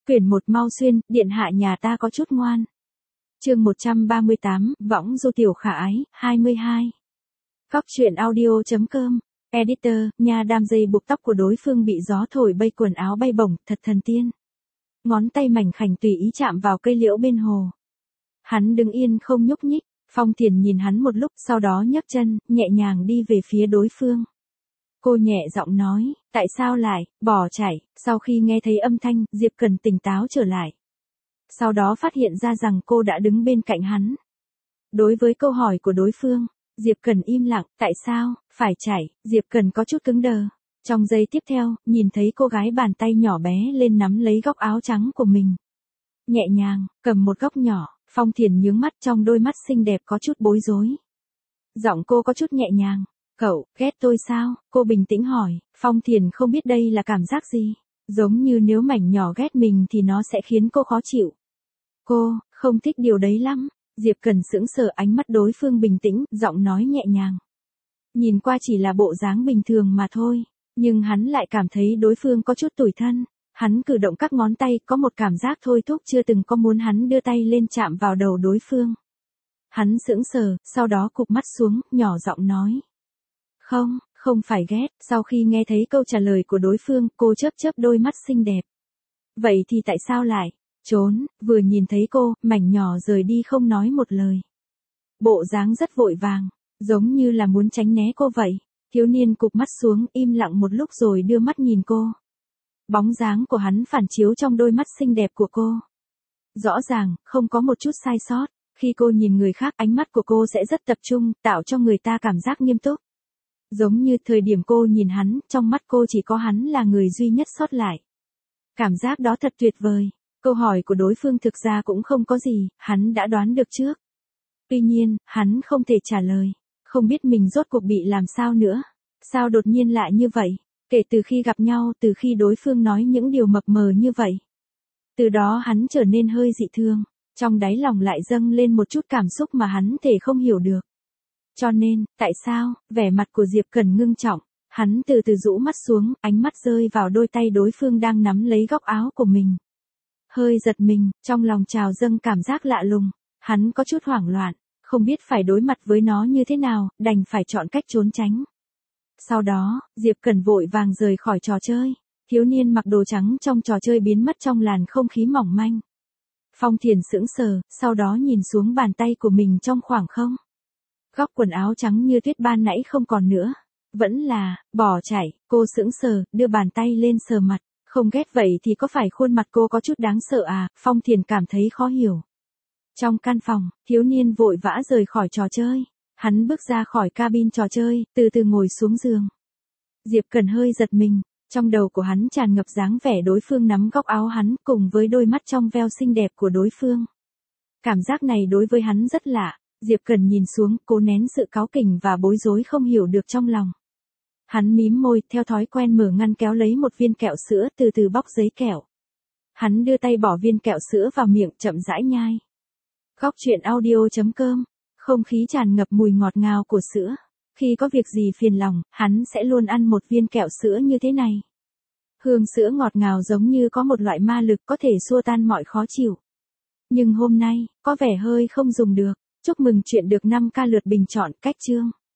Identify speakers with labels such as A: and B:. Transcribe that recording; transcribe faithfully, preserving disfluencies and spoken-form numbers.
A: Quyển một mau xuyên, điện hạ nhà ta có chút ngoan. Chương một trăm ba mươi tám, võng du tiểu khả ái, hai mươi hai. Góc truyện audio.com. Editor, nhà đam dây buộc tóc của đối phương bị gió thổi bay quần áo bay bổng, thật thần tiên. Ngón tay mảnh khảnh tùy ý chạm vào cây liễu bên hồ. Hắn đứng yên không nhúc nhích, Phong Thiền nhìn hắn một lúc, sau đó nhấc chân, nhẹ nhàng đi về phía đối phương. Cô nhẹ giọng nói, tại sao lại, bỏ chạy, sau khi nghe thấy âm thanh, Diệp Cần tỉnh táo trở lại. Sau đó phát hiện ra rằng cô đã đứng bên cạnh hắn. Đối với câu hỏi của đối phương, Diệp Cần im lặng, tại sao, phải chạy, Diệp Cần có chút cứng đờ. Trong giây tiếp theo, nhìn thấy cô gái bàn tay nhỏ bé lên nắm lấy góc áo trắng của mình. Nhẹ nhàng, cầm một góc nhỏ, Phong Thiền nhướng mắt, trong đôi mắt xinh đẹp có chút bối rối. Giọng cô có chút nhẹ nhàng, cậu, ghét tôi sao, cô bình tĩnh hỏi. Phong Thiền không biết đây là cảm giác gì. Giống như nếu mảnh nhỏ ghét mình thì nó sẽ khiến cô khó chịu. Cô, không thích điều đấy lắm. Diệp Cần sững sờ, ánh mắt đối phương bình tĩnh, giọng nói nhẹ nhàng. Nhìn qua chỉ là bộ dáng bình thường mà thôi, nhưng hắn lại cảm thấy đối phương có chút tủi thân. Hắn cử động các ngón tay, có một cảm giác thôi thúc chưa từng có, muốn hắn đưa tay lên chạm vào đầu đối phương. Hắn sững sờ, sau đó cụp mắt xuống, nhỏ giọng nói. Không, không phải ghét. Sau khi nghe thấy câu trả lời của đối phương, cô chớp chớp đôi mắt xinh đẹp. Vậy thì tại sao lại trốn? Vừa nhìn thấy cô, mảnh nhỏ rời đi không nói một lời. Bộ dáng rất vội vàng, giống như là muốn tránh né cô vậy. Thiếu niên cụp mắt xuống, im lặng một lúc rồi đưa mắt nhìn cô. Bóng dáng của hắn phản chiếu trong đôi mắt xinh đẹp của cô. Rõ ràng, không có một chút sai sót. Khi cô nhìn người khác, ánh mắt của cô sẽ rất tập trung, tạo cho người ta cảm giác nghiêm túc. Giống như thời điểm cô nhìn hắn, trong mắt cô chỉ có hắn là người duy nhất sót lại. Cảm giác đó thật tuyệt vời. Câu hỏi của đối phương thực ra cũng không có gì, hắn đã đoán được trước. Tuy nhiên, hắn không thể trả lời. Không biết mình rốt cuộc bị làm sao nữa. Sao đột nhiên lại như vậy? Kể từ khi gặp nhau, từ khi đối phương nói những điều mập mờ như vậy. Từ đó hắn trở nên hơi dị thương. Trong đáy lòng lại dâng lên một chút cảm xúc mà hắn thể không hiểu được. Cho nên, tại sao, vẻ mặt của Diệp Cần ngưng trọng. Hắn từ từ rũ mắt xuống, ánh mắt rơi vào đôi tay đối phương đang nắm lấy góc áo của mình. Hơi giật mình, trong lòng trào dâng cảm giác lạ lùng. Hắn có chút hoảng loạn, không biết phải đối mặt với nó như thế nào, đành phải chọn cách trốn tránh. Sau đó, Diệp Cần vội vàng rời khỏi trò chơi. Thiếu niên mặc đồ trắng trong trò chơi biến mất trong làn không khí mỏng manh. Phong Thiền sững sờ, sau đó nhìn xuống bàn tay của mình trong khoảng không. Góc quần áo trắng như tuyết ban nãy không còn nữa. Vẫn là, bỏ chạy. Cô sững sờ, đưa bàn tay lên sờ mặt. Không ghét vậy thì có phải khuôn mặt cô có chút đáng sợ à? Phong Thiền cảm thấy khó hiểu. Trong căn phòng, thiếu niên vội vã rời khỏi trò chơi. Hắn bước ra khỏi cabin trò chơi, từ từ ngồi xuống giường. Diệp Cần hơi giật mình. Trong đầu của hắn tràn ngập dáng vẻ đối phương nắm góc áo hắn cùng với đôi mắt trong veo xinh đẹp của đối phương. Cảm giác này đối với hắn rất lạ. Diệp Cần nhìn xuống, cố nén sự cáu kỉnh và bối rối không hiểu được trong lòng. Hắn mím môi, theo thói quen mở ngăn kéo lấy một viên kẹo sữa, từ từ bóc giấy kẹo. Hắn đưa tay bỏ viên kẹo sữa vào miệng, chậm rãi nhai. Góc truyện audio.com. Không khí tràn ngập mùi ngọt ngào của sữa. Khi có việc gì phiền lòng, hắn sẽ luôn ăn một viên kẹo sữa như thế này. Hương sữa ngọt ngào giống như có một loại ma lực có thể xua tan mọi khó chịu. Nhưng hôm nay, có vẻ hơi không dùng được. Chúc mừng chuyện được năm ca lượt bình chọn, cách chương.